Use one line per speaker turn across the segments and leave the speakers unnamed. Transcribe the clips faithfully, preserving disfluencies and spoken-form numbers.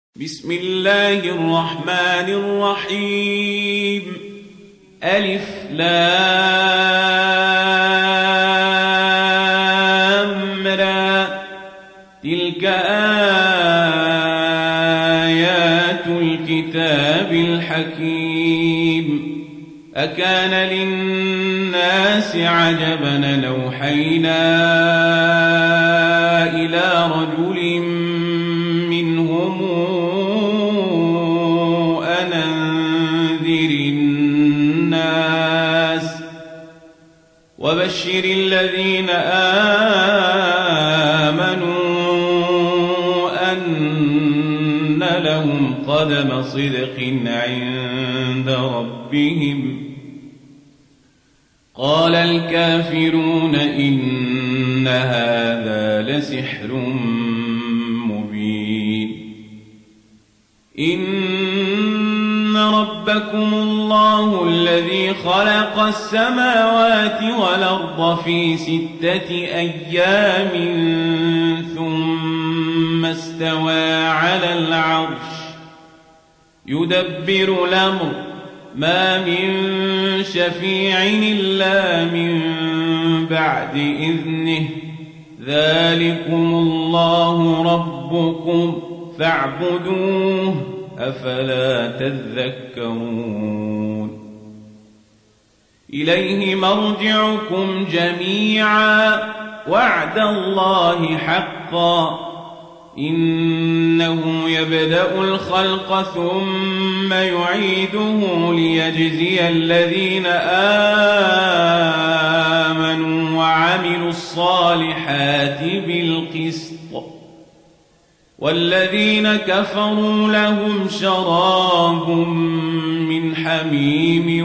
بسم الله الرحمن الرحيم. ألف لام را. تلك آيات الكتاب الحكيم. أكان للناس عجبا لوحينا إلى رجل منهم أن أنذر الناس وبشر الذين آمنوا أن لهم قدم صدق عند ربهم. قال الكافرون إن هذا لسحر مبين. إن ربكم الله الذي خلق السماوات والأرض في ستة أيام ثم استوى على العرش يدبر الأمر ما من شفيع إلا من بعد إذنه ذلكم الله ربكم فاعبدوه أفلا تذكرون. إليه مرجعكم جميعا وعد الله حقا إنه يبدأ الخلق ثم يعيده ليجزي الذين آمنوا وعملوا الصالحات بالقسط والذين كفروا لهم شراب من حميم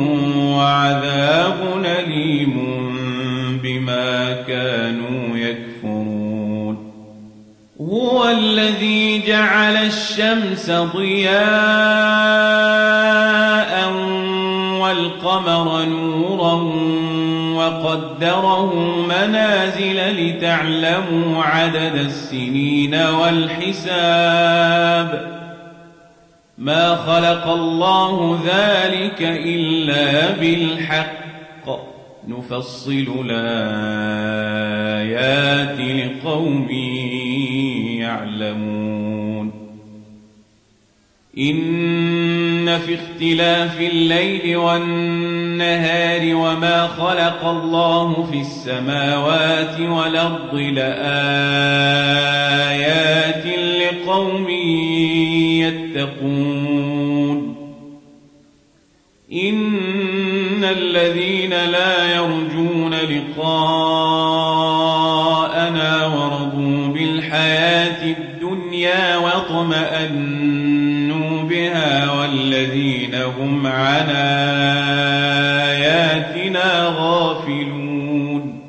وعذاب أليم بما كانوا يكفرون. هو الذي جعل الشمس ضياء والقمر نورا وقدره منازل لتعلموا عدد السنين والحساب ما خلق الله ذلك إلا بالحق نفصل الآيات لقوم يعلمون. إن في اختلاف الليل والنهار وما خلق الله في السماوات والأرض لآيات لقوم يتقون. إن الذين لا يرجون لقاءنا ورضوا بالحياة الدنيا واطمأنوا بها والذين هم عن آياتنا غافلون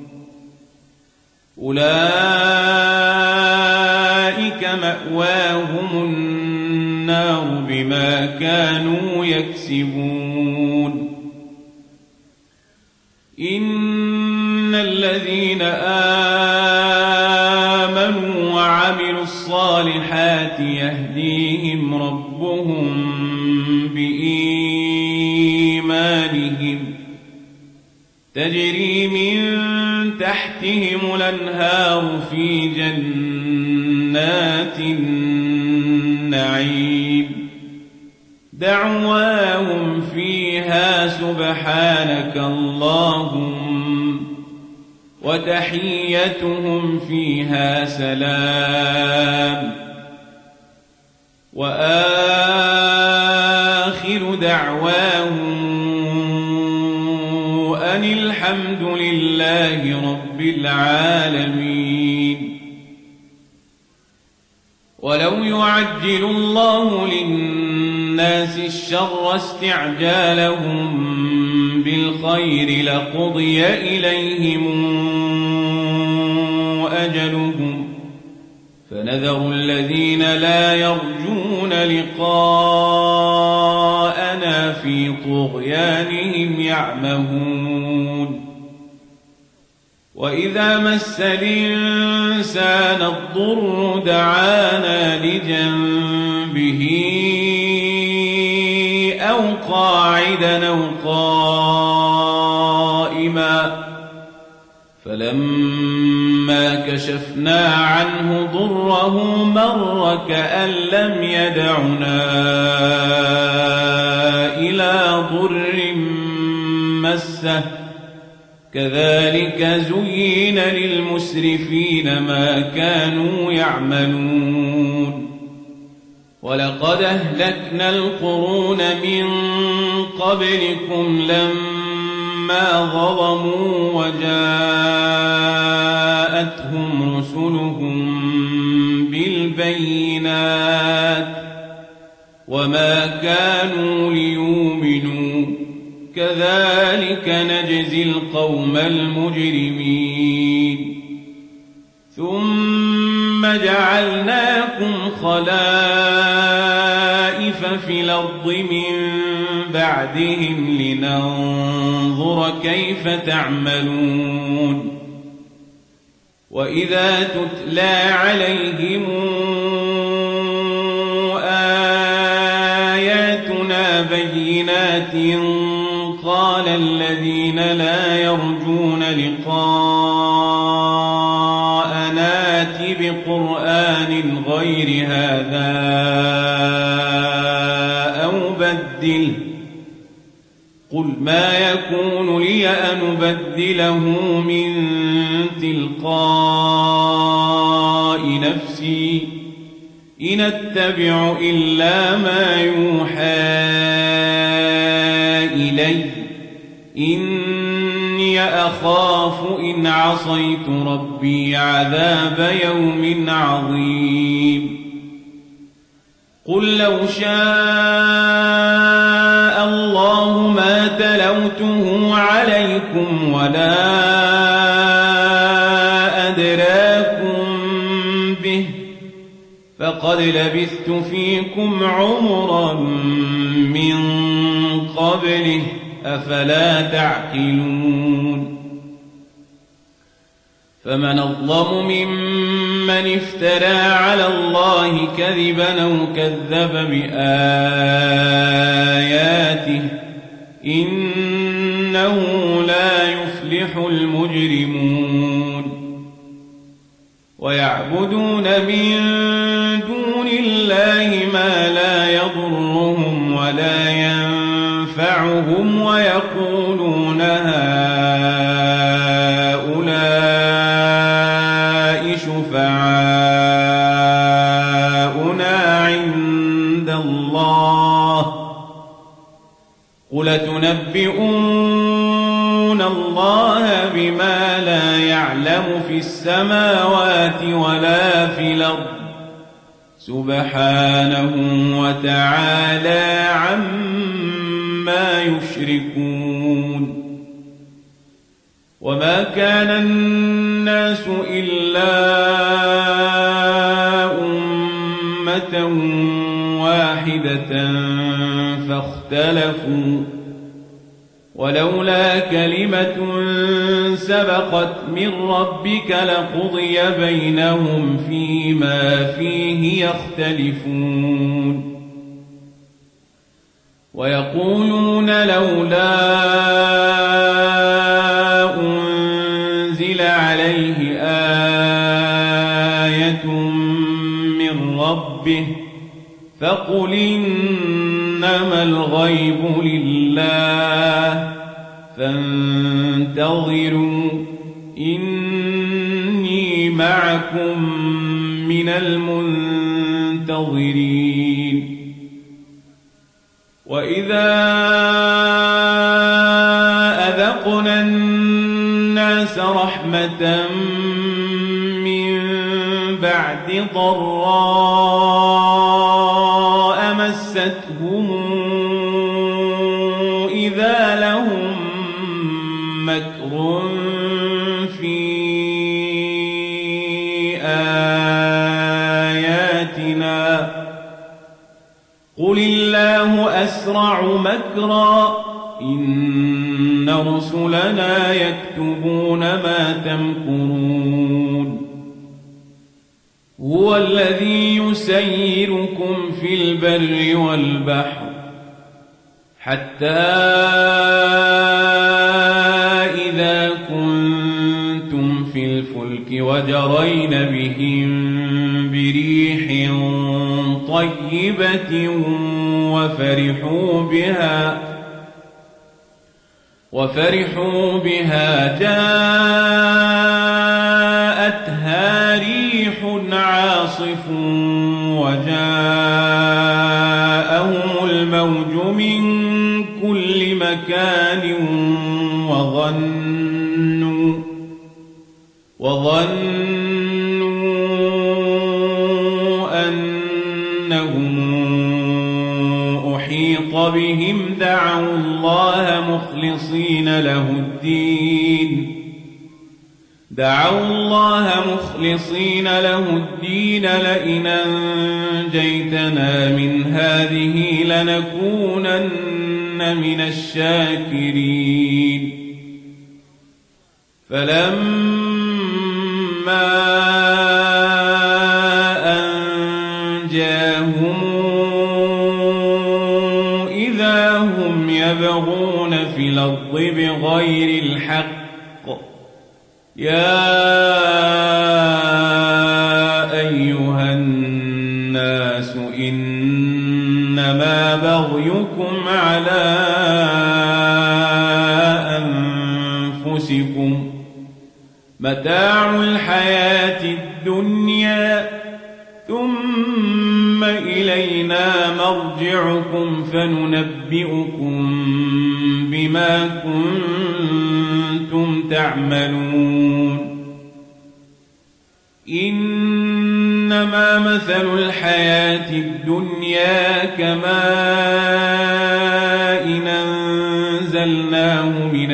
أولئك مأواهم النار بما كانوا يكسبون. إن الذين آمنوا وعملوا الصالحات يهديهم ربهم بإيمانهم تجري من تحتهم الأنهار في جنات النعيم دعواهم فيها سبحانك اللهم وتحيتهم فيها سلام وآخر دعواهم أن الحمد لله رب العالمين. ولو يعجل الله للناس الشر استعجالهم بالخير لقضي إليهم أجلهم فنذر الذين لا يرجون لقاءنا في طغيانهم يعمهون. وإذا مس الإنسان الضر دعانا لجنبه أو قاعدا أو قائما فلما كشفنا عنه ضره مر كأن لم يدعنا إلى ضر مسه كذلك زين للمسرفين ما كانوا يعملون ولقد أهلكنا القرون من قبلكم لما ظلموا وجاءتهم رسلهم بالبينات وما كانوا ليؤمنوا كذلك نجزي القوم المجرمين ثم جعلناكم خلائف في الأرض من بعدهم لننظر كيف تعملون وإذا تتلى عليهم آياتنا بينات قال الذين لا يرجون لقاءنا ائت بقرآن غير هذا أو بدله قل ما يكون لي أن أبدله من تلقاء نفسي إن أتبع إلا ما يوحى إلي إني أخاف إن عصيت ربي عذاب يوم عظيم قل لو شاء الله ما تلوته عليكم ولا أدراكم به فقد لبثت فيكم عمرا من قبله أفلا تعقلون فمن أظلم ممن افترى على الله كذبا أو كذب بآياته إنه لا يفلح المجرمون ويعبدون من دون الله ما لا يضرهم ولا ينفعهم ويقولون هؤلاء شفعاؤنا عند الله قل تنبئون الله بما لا يعلم في السماوات ولا في الأرض سبحانه وتعالى عما يشركون وما كان الناس إلا أمة واحدة فاختلفوا ولولا كلمة سبقت من ربك لقضي بينهم فيما فيه يختلفون ويقولون لولا أنزل عليه آية من ربه فقل إنما الغيب لله فانتظروا إني معكم من المنتظرين وإذا أذقنا الناس رحمة من بعد ضراء مستهم إذا لهم مكر في آياتنا قل الله أسرع مكرا إن رسلنا يكتبون ما تمكرون هو الذي يسيركم في البر والبحر حتى إذا كنتم في الفلك وجرين بهم بريح طيبة وفرحوا بها وفرحوا بها جاءتها ريح عاصف وجاءهم الموج من كل مكان وظنوا وظنوا أنهم أحيط بهم دعوا الله مخلصين له الدين دعوا الله مخلصين له الدين لئن أنجيتنا من هذه لنكونن من الشاكرين فلما أنجاهم إذا هم يبغون في الأرض بغير الحق يا أيها الناس إنما بغيكم على أنفسكم متاع الحياة الدنيا ثم إلينا مرجعكم فننبئكم بما كنتم تعملون إنما مثل الحياة الدنيا كماء أنزلناه من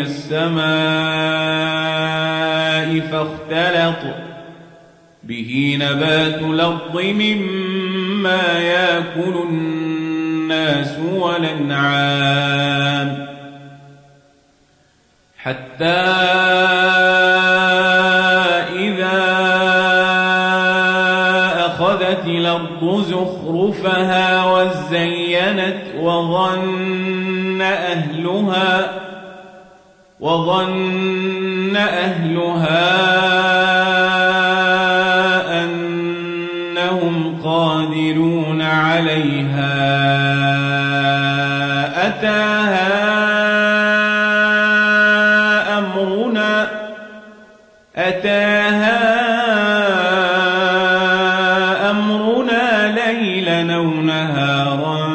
السماء فاختلط به نبات الأرض مما يأكل الناس والأنعام حتى إذا أخذت الأرض زخرفها وزينت وظن أهلها وظن أهلها أنهم قادرون عليها أتاها أمرنا أتاها أمرنا ليلا أو نهارا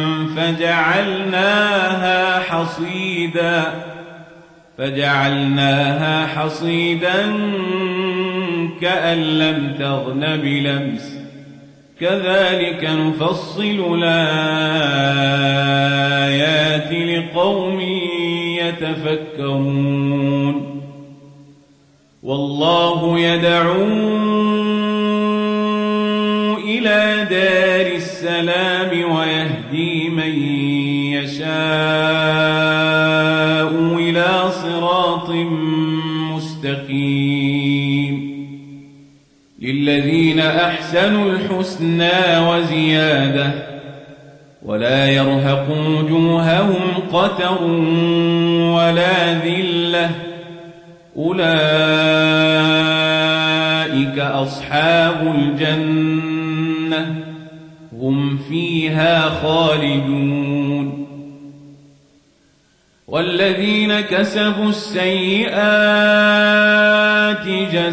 فجعلناها حصيدا فجعلناها حصيدا كأن لم تغن بلمس كذلك نفصل الآيات لقوم يتفكرون والله يدعو إلى دار السلام ويهدي من يشاء إلى صراط مستقيم للذين أحسنوا الحسنى وزيادة ولا يرهق وجوههم قتر ولا ذلة أولئك أصحاب الجنة هم فيها خالدون والذين كسبوا السيئات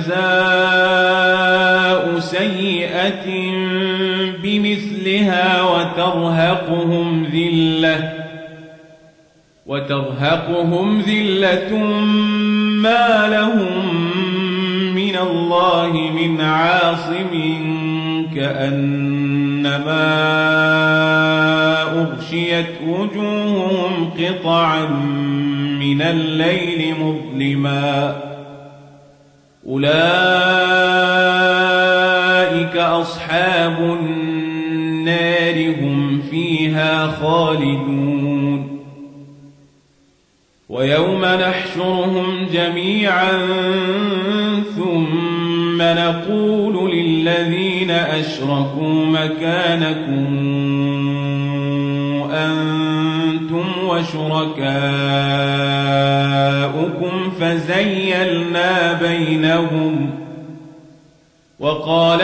جزاء سيئة بمثلها وترهقهم ذلة وترهقهم ذلة ما لهم من الله من عاصم كأنما أغشيت وجوههم قطعا من الليل مظلما أولئك أصحاب النار هم فيها خالدون ويوم نحشرهم جميعا ثم نقول للذين أشركوا مكانكم أنتم وشركاؤكم فزيلنا بينهم وقال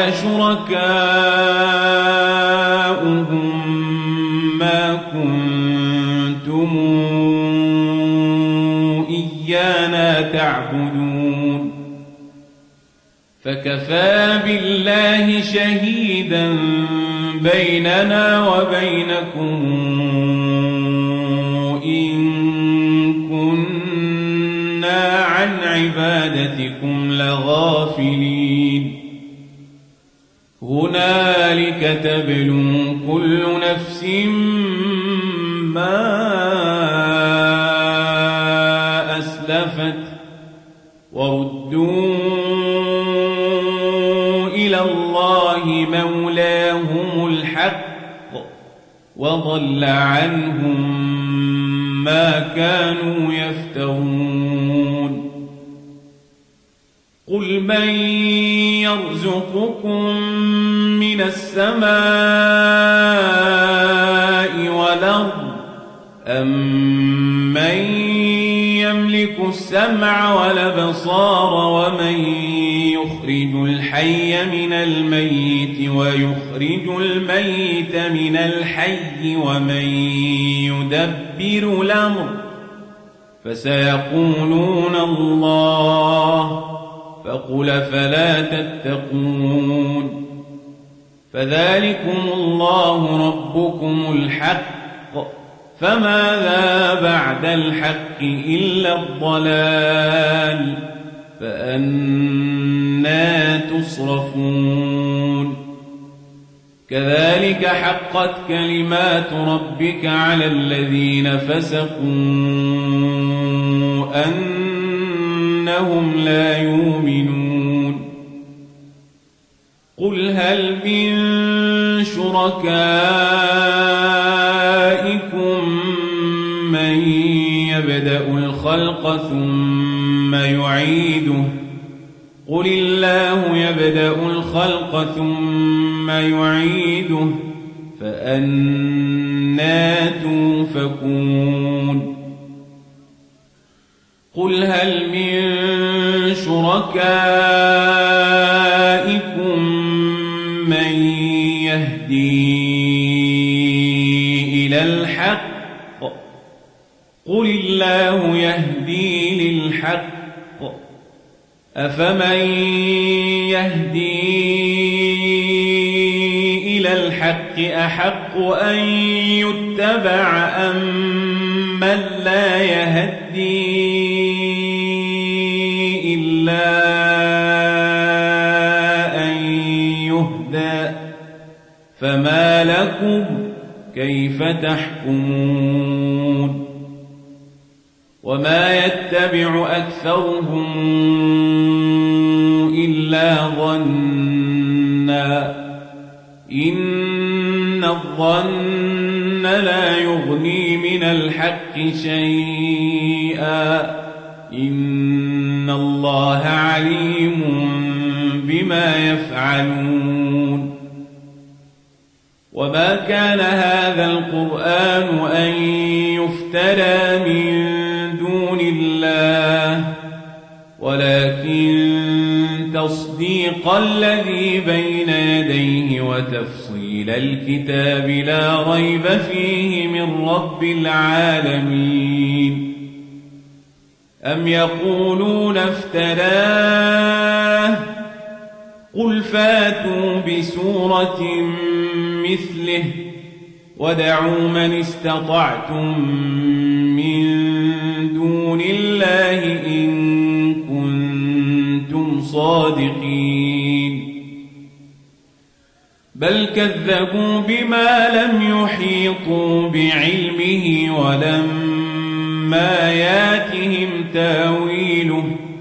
شركاؤهم ما كنتم إيانا تعبدون فكفى بالله شهيدا بيننا وبينكم إن كنا عن عبادتكم لغافلين هنالك تبلو كل نفس ما أسلفت وردوا إلى الله مولاهم الحق وضل عنهم ما كانوا يفترون قل من يرزقكم من السماء والأرض أمن يملك السمع والأبصار ومن يخرج الحي من الميت ويخرج الميت من الحي ومن يدبر الأمر فسيقولون الله فقل فلا تتقون فذلكم الله ربكم الحق فماذا بعد الحق إلا الضلال فأنى تصرفون كذلك حقت كلمات ربك على الذين فسقوا أنهم لا يؤمنون قل هل من شركائكم من يبدأ الخلق ثم يعيده قل الله يبدأ الخلق ثم يعيده فأنى توفكون قل هل من شركائكم من يهدي إلى الحق قل الله يهدي للحق أفمن يهدي إلى الحق أحق أن يتبع أم من لا يهدي إلا أن يهدى فما لكم كيف تحكمون وما يتبع أكثرهم إلا ظنا إن الظن لا يغني من الحق شيئا إن الله عليم بما يفعلون وما كان هذا القرآن أن يفترى من دون الله ولكن تصديق الذي بين يديه وتفصيل الكتاب لا ريب فيه من رب العالمين أم يقولون افتراه قل فاتوا بسورة مثله ودعوا من استطعتم من دون الله إن كنتم صادقين بل كذبوا بما لم يحيطوا بعلمه ولما ياتهم تاويله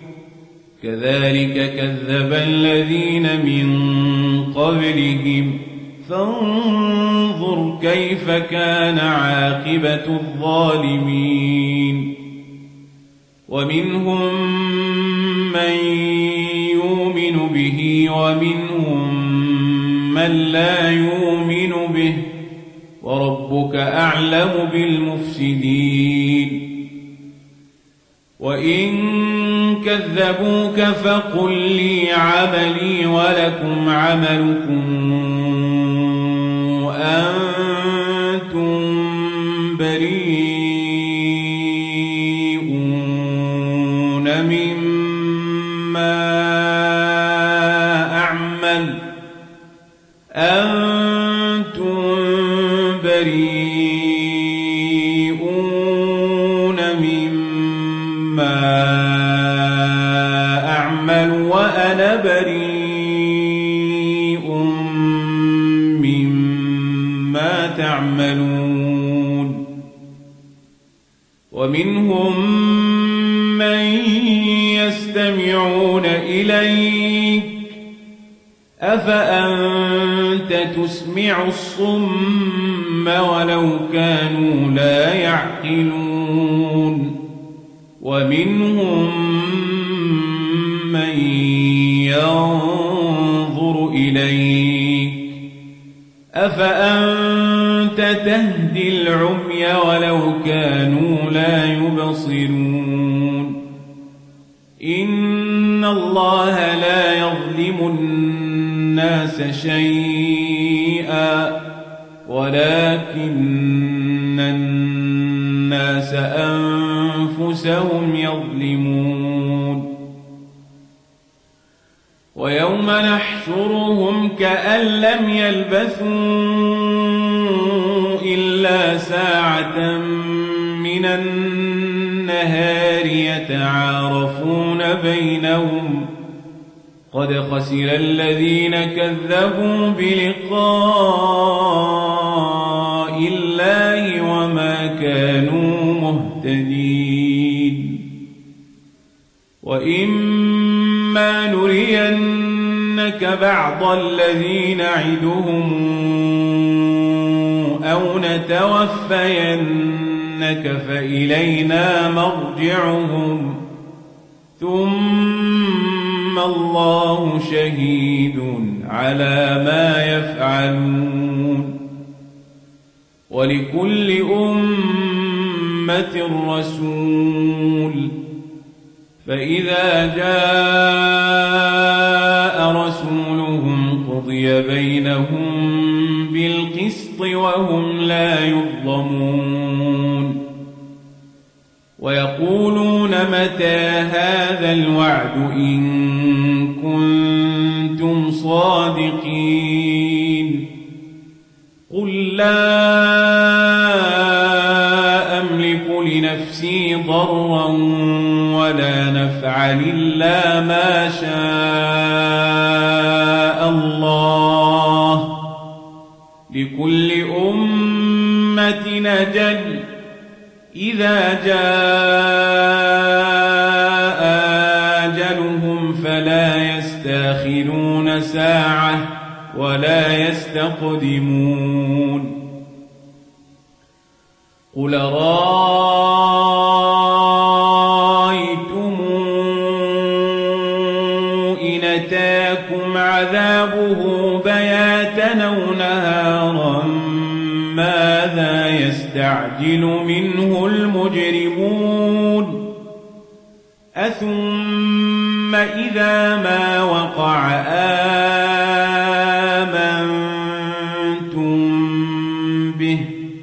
كذلك كذب الذين من قبلهم فانظر كيف كان عاقبة الظالمين ومنهم من يؤمن به ومنهم من لا يؤمن به وربك أعلم بالمفسدين وإن كذبوك فقل لي عملي ولكم عملكم أنتم بريئون مما أعمل أنتم بريئون مما أعمل وأنا بريء مما تعملون ومنهم من يستمعون إليك أفأنت تسمع الصم ولو كانوا لا يعقلون ومنهم من ينظر إليك أفأنت تهدي العمي ولو كانوا لا يبصرون إن الله لا يظلم الناس شيئا ولكن الناس أنفسهم يظلمون ويوم نحشرهم كأن لم يلبثوا إلا ساعة من النهار يتعارفون بينهم قد خسر الذين كذبوا بلقاء الله وما كانوا مهتدين وإما نرينك بعض الذي نعدهم أو نتوفينك فإلينا مرجعهم ثم الله شهيد على ما يفعلون ولكل أمة رسول فإذا جاء رسولهم قضي بينهم بالقسط وهم لا يظلمون ويقولون متى هذا الوعد إن كنتم صادقين قل لا أملك لنفسي ضرا ولا نفعا إلا ما شاء الله لكل أمة أجل إذا جاء أجلهم فلا يستأخرون ساعة ولا يستقدمون قل رأيتم إن أتاكم عذابه بياتا أو نهارا ماذا يستعجل منه المجرمون أثم إذا ما وقع آمنتم به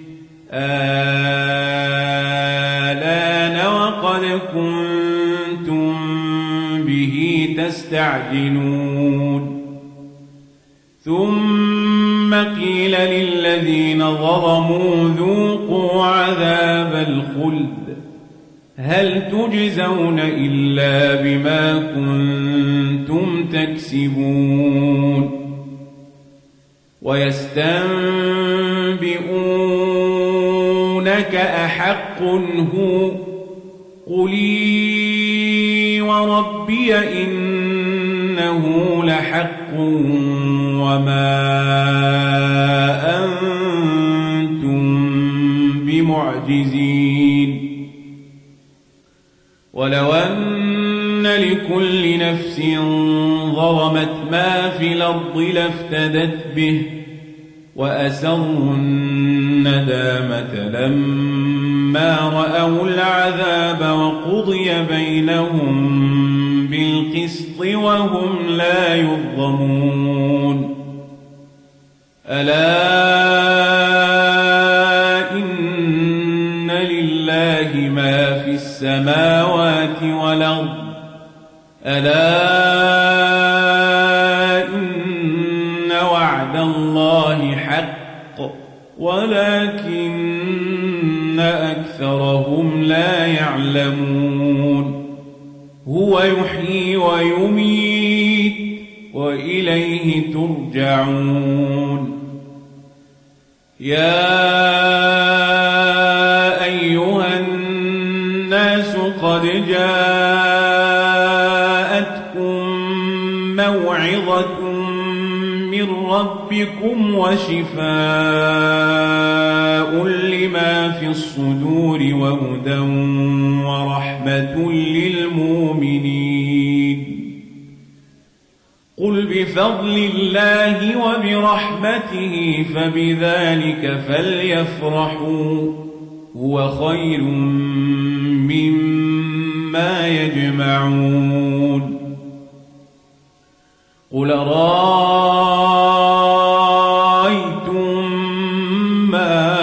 آلان وقد كنتم به تستعجلون ثم قيل للذين ظلموا ذوقوا عذاب الخلد هل تجزون إلا بما كنتم تكسبون ويستنبئونك أحق هو قلي وربي إنه لحق وما أنتم بمعجزين ولو أن لكل نفس ظلمت ما في الأرض لافتدت به وأسروا الندامة لما رأوا العذاب وقضي بينهم بالقسط وهم لا يظلمون ألا إن لله ما في السماوات والأرض ألا إن وعد الله حق ولكن أكثرهم لا يعلمون هو يحيي ويميت وإليه ترجعون يا أيها الناس قد جاءتكم موعظة من ربكم وشفاء لما في الصدور وهدى ورحمة للمؤمنين قل بفضل الله وبرحمته فبذلك فليفرحوا هو خير مما يجمعون قل رأيتم ما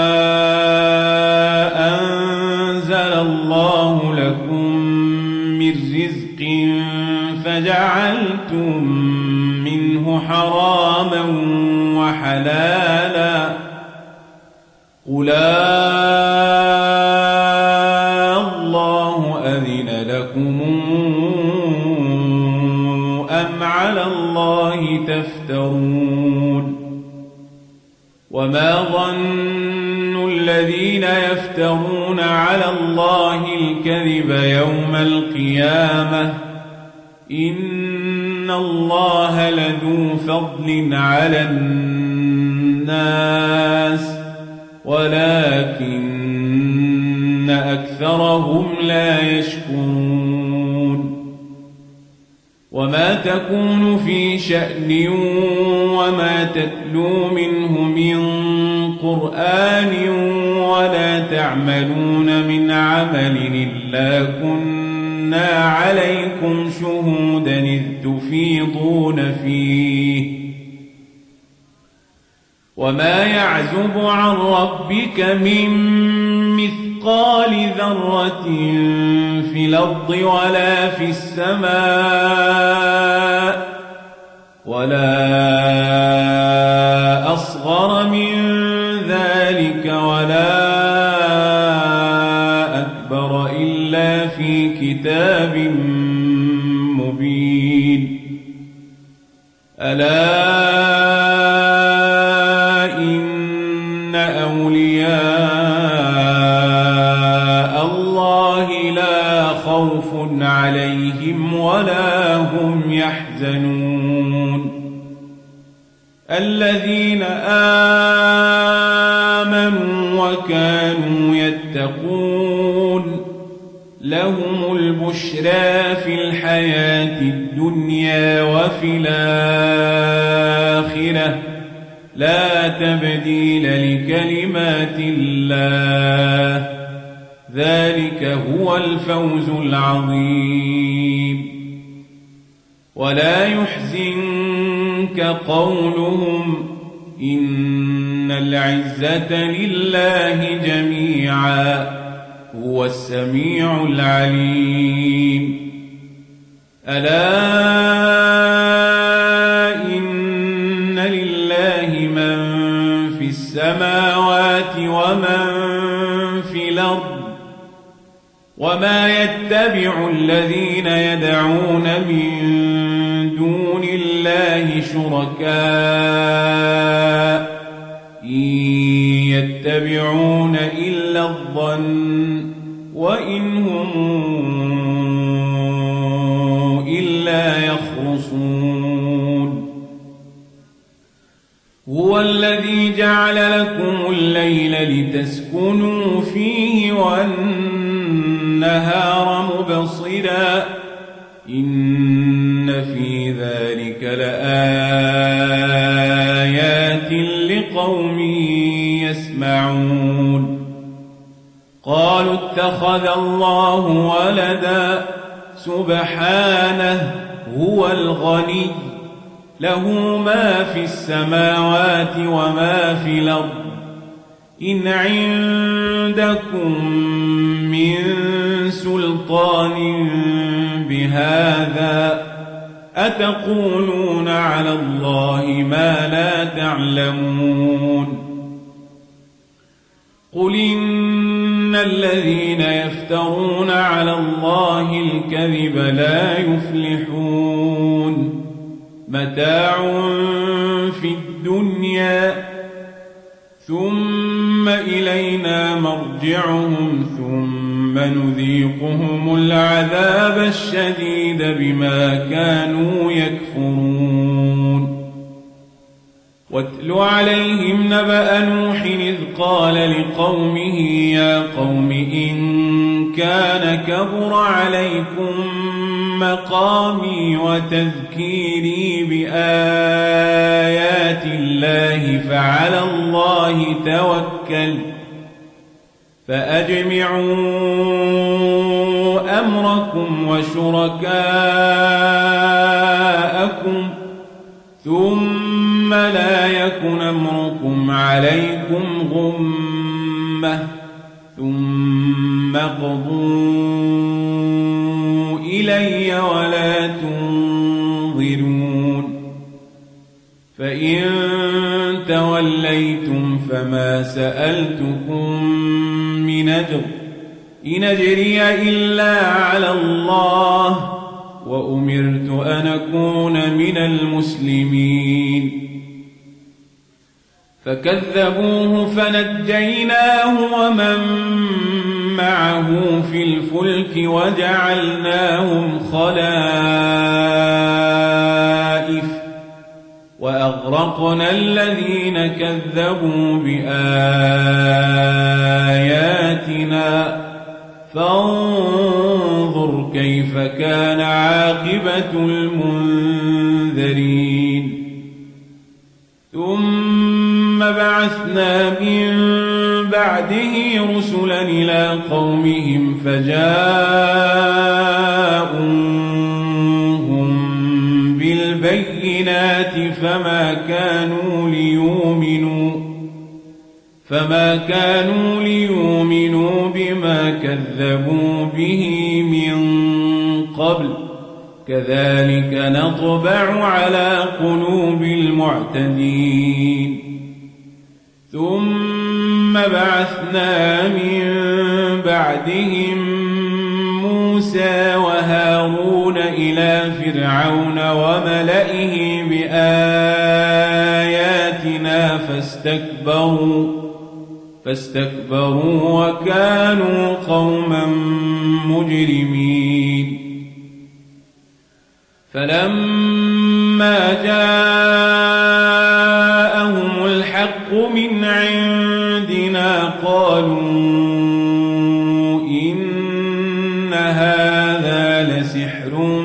أنزل الله لكم من رزق فجعلتم منه حراما وحلالا قل الله أذن لكم أم على الله تفترون وما ظن الذين يفترون على الله الكذب يوم القيامة إن الله لذو فضل على الناس ولكن أكثرهم لا يشكرون وما تكون في شأن وما تتلو منه من قرآن ولا تعملون من عمل إلا كنا عليكم شهودا إذ تفيضون فيه وما يعزب عن ربك من مثقال ذرة في الأرض ولا في السماء ولا أصغر من ذلك ولا أكبر إلا في كتاب مبين ألا إن أولياء الله لا خوف عليهم ولا هم يحزنون الذين آمنوا وكانوا يتقون لهم البشرى في الحياة الدنيا وفي الآخرة لا تبديل لكلمات الله ذلك هو الفوز العظيم ولا يحزنك قولهم إن العزة لله جميعا هو السميع العليم ألا إن لله من في السماوات ومن في الأرض وما يتبع الذين يدعون من دون الله شركاء إن يتبعون إلا الظن وإن هم إلا يخرصون هو الذي جعل لكم الليل لتسكنوا فيه والنهار النهار مبصرا إن في ذلك لآيات لقوم يسمعون قالوا اتخذ الله ولدا سبحانه هو الغني له ما في السماوات وما في الأرض إن عندكم من سلطان بهذا أتقولون على الله ما لا تعلمون قل إن الذين يفترون على الله الكذب لا يفلحون متاع في الدنيا ثم إلينا مرجعهم ثم نذيقهم العذاب الشديد بما كانوا يكفرون واتل عليهم نبأ نوح إذ قال لقومه يا قوم إن كان كبر عليكم مقامي وتذكيري بآيات الله فعلى الله توكل فأجمعوا أمركم وشركاءكم ثم لا يكن أمركم عليكم غمة ثم اقضوا إلي ولا تنظرون فإن توليتم فما سألتكم من أجر إن أجري إلا على الله وأمرت أن أكون من المسلمين فكذبوه فنجيناه ومن معه في الفلك وجعلناهم خلائف وأغرقنا الذين كذبوا بآياتنا فانظر كيف كان عاقبة المنذرين ثم بعثنا من بعده رسلا إلى قومهم فجاءوهم بالبينات فما كانوا ليؤمنوا فما كانوا ليؤمنوا بما كذبوا به من قبل كذلك نطبع على قلوب المعتدين ثم بعثنا من بعدهم موسى وهارون إلى فرعون وملئه بآياتنا فاستكبروا فاستكبروا وكانوا قوما مجرمين فلما جاءهم الحق من عندنا قالوا إن هذا لسحر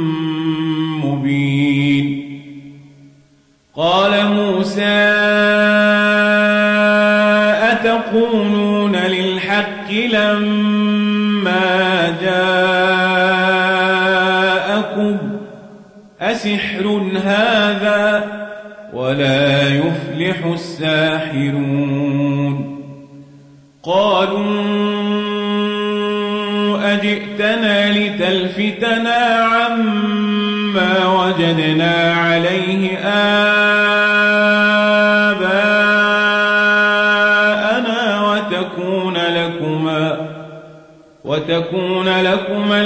مبين قال موسى أتقولون للحق لما جاءكم أسحر هذا ولا يفلح الساحرون قالوا أجئتنا لتلفتنا عما وجدنا عليه آباءنا وتكون لكما وتكون لكما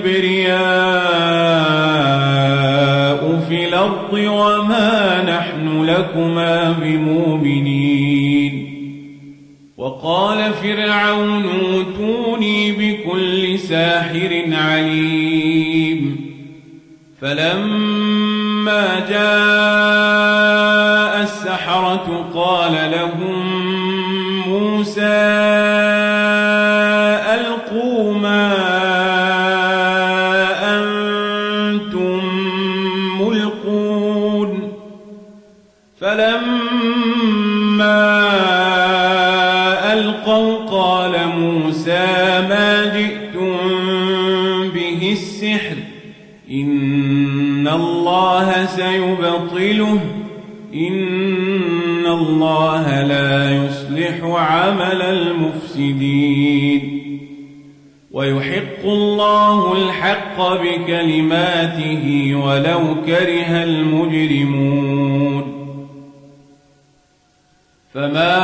الكبرياء في الأرض وما نحن لكما بمؤمنين وقال فرعون ائتوني بكل ساحر عليم فلما جاء السحرة قال لهم موسى ألقوا ما ألقوا قال موسى ما جئتم به السحر إن الله سيبطله إن الله لا يصلح عمل المفسدين ويحق الله الحق بكلماته ولو كره المجرمون فما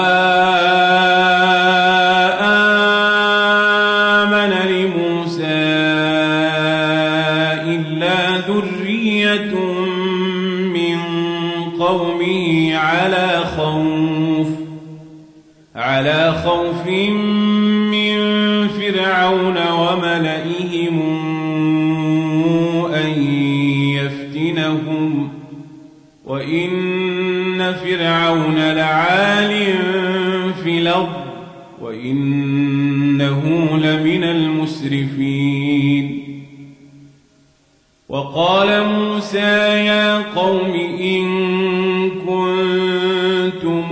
آمن لموسى إلا ذرية من قومه على خوف على خوف من فرعون وملئهم أن يفتنهم وإن فرعون لعال في الأرض وإنه لمن المسرفين وقال موسى يا قوم إن كنتم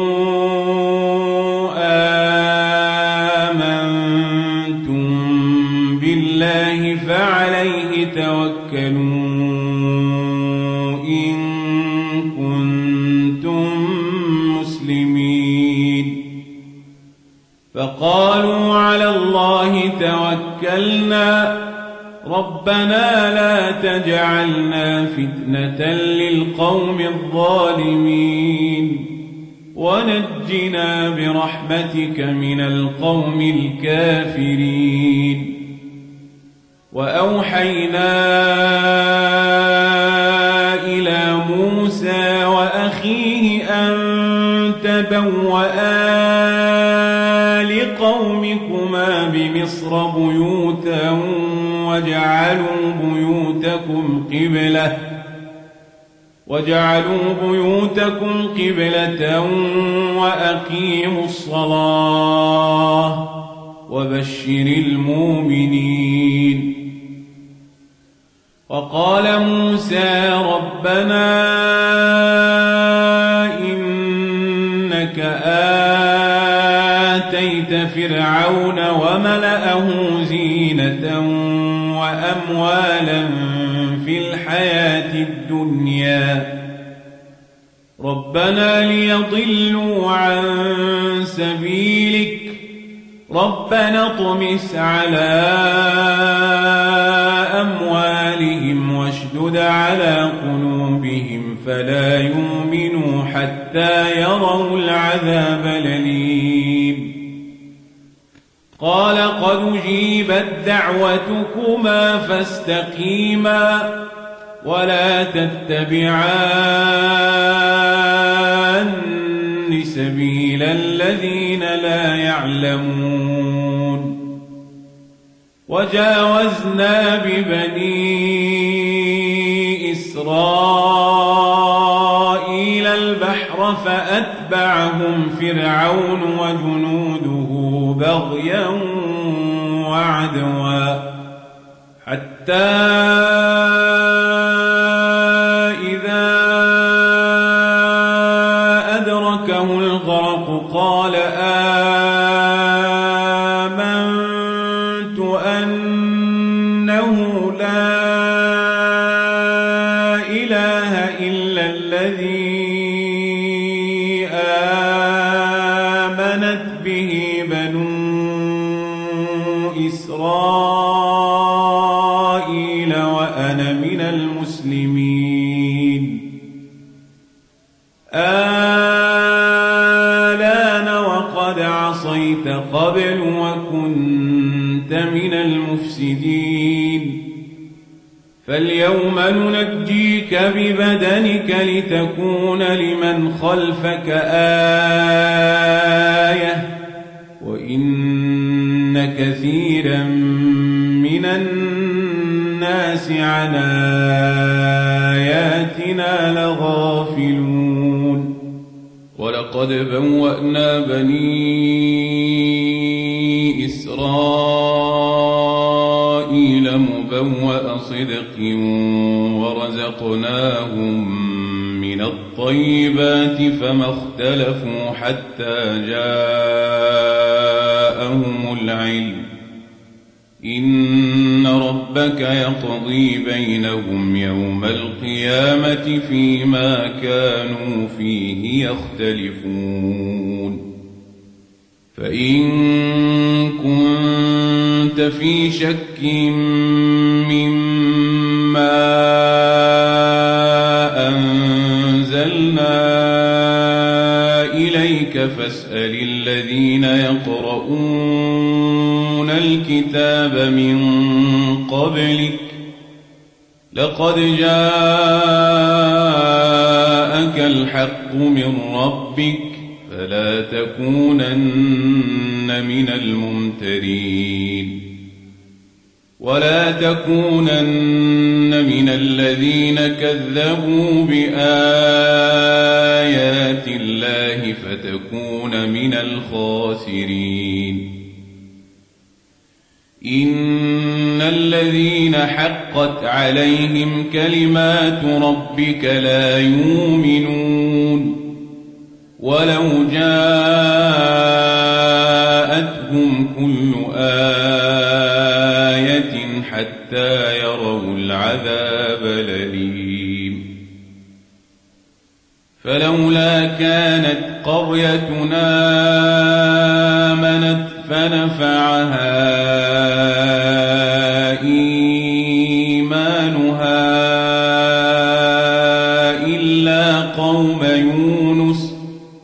آمنتم بالله فعليه توكلوا إن كنتم مسلمين فقالوا على الله توكلنا ربنا لا تجعلنا فتنة للقوم الظالمين ونجنا برحمتك من القوم الكافرين وأوحينا إلى موسى وأخيه أن تبوأ لقومكما بمصر بيوتا وجعلوا بيوتكم قبلة وجعلوا بيوتكم قبلة وأقيموا الصلاة وبشر المؤمنين وقال موسى ربنا إنك آتيت فرعون وملأه زينة وأموالا في الحياة الدنيا ربنا ليضلوا عن سبيلك ربنا اطمس على أموالهم واشدد على قلوبهم فلا يؤمنوا حتى يروا العذاب الأليم قال قد أجيبت دعوتكما فاستقيما ولا تتبعان سبيل الذين لا يعلمون وجاوزنا ببني إسرائيل البحر فأتبعهم فرعون وجنوده بغيا وعدوا حتى إذا أدركه الغرق قال آمنت أنه لا إله إلا الذي آمنت به بنو إسرائيل وأنا من المسلمين آلان وقد عصيت قبل وكنت من المفسدين فاليوم ننجيك ببدنك لتكون لمن خلفك آية وإن كثيرا من الناس عن آياتنا لغافلون ولقد بوأنا بني إسرائيل مبوأ صدق ورزقناهم من الطيبات فما اختلفوا حتى جاءوا إن ربك يقضي بينهم يوم القيامة فيما كانوا فيه يختلفون فإن كنت في شك مما أنزلنا إليك فاسأل الذين يقرؤون الكتاب من قبلك لقد جاءك الحق من ربك فلا تكونن من الممترين ولا تكونن من الذين كذبوا بآيات الله فتكون من الخاسرين إن الذين حقت عليهم كلمات ربك لا يؤمنون ولو جاءتهم كل آية حتى يروا العذاب الأليم فلولا كانت قريتنا آمنت فنفعها إيمانها إلا قوم يونس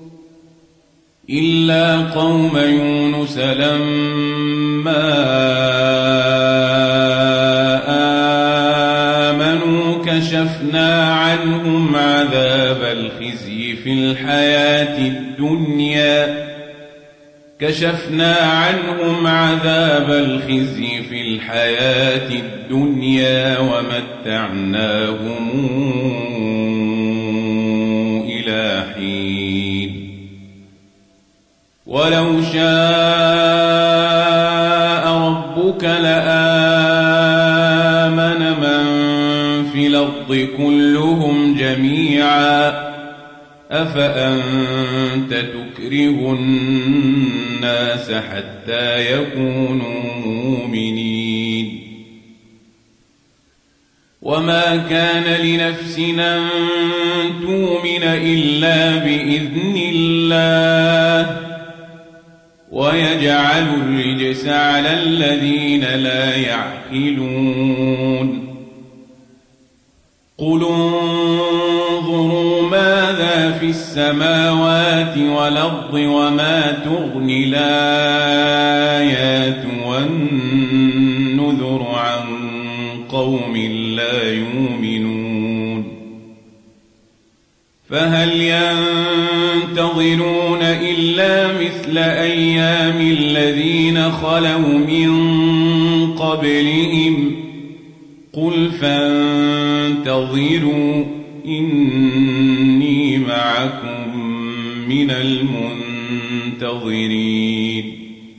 إلا قوم يونس لما آمنوا كشفنا عنهم عذاب الخزي في الحياة الدنيا كشفنا عنهم عذاب الخزي في الحياة الدنيا ومتعناهم إلى حين ولو شاء ربك لآمن من في الأرض كلهم جميعا أفأنت تكره الناس حتى يكونوا مؤمنين وما كان لنفس أن تؤمن إلا بإذن الله ويجعل الرجس على الذين لا يعقلون قل انظروا ماذا في السماوات والأرض وما تغني الآيات والنذر عن قوم لا يؤمنون فهل ينتظرون إلا مثل أيام الذين خلوا من قبلهم قل فانتظروا إني معكم من المنتظرين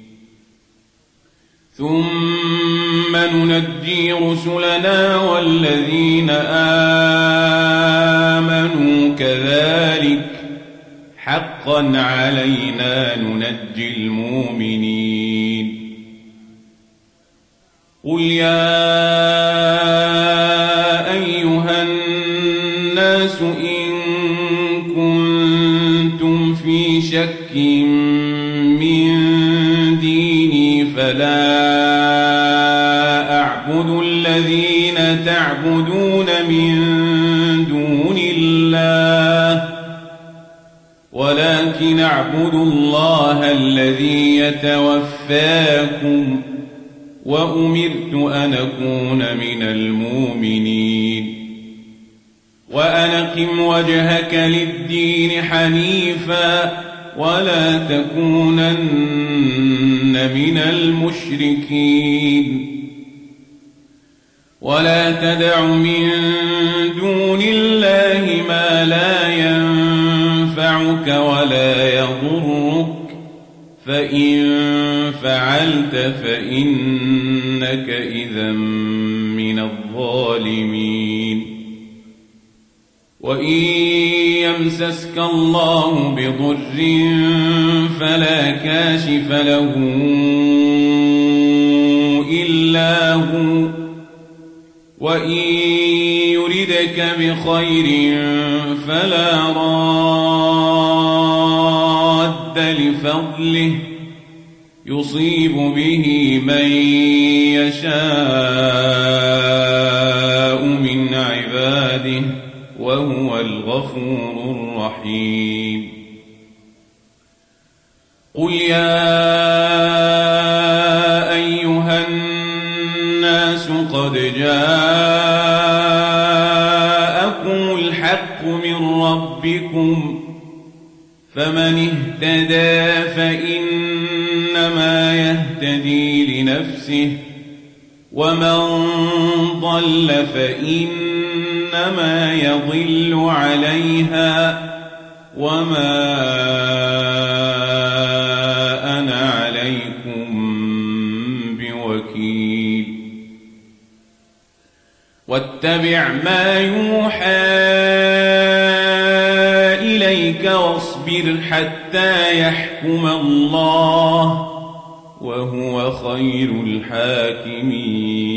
ثم ننجي رسلنا والذين آمنوا كذلك حقا علينا ننجي المؤمنين قل يا أيها الناس إن كنتم في شك من ديني فلا أعبد الذين تعبدون من دون الله ولكن أعبد الله الذي يتوفاكم وأمرت أن أكون من المؤمنين وأن أقم وجهك للدين حنيفا ولا تكونن من المشركين ولا تدع من دون الله ما لا ينفعك ولا يضرك فإن فعلت فإنك إذا من الظالمين وإن يمسسك الله بضر فلا كاشف له إلا هو وإن يردك بخير فلا راد لفضله يصيب به من يشاء من عباده وهو الغفور الرحيم قل يا أيها الناس قد جاءكم الحق من ربكم فمن اهتدى فإنما يهتدي لنفسه ومن ضل فإنما يضل عليها وما أنا عليكم بوكيل واتبع ما يوحى إليك واصبر حتى يحكم الله وهو خير الحاكمين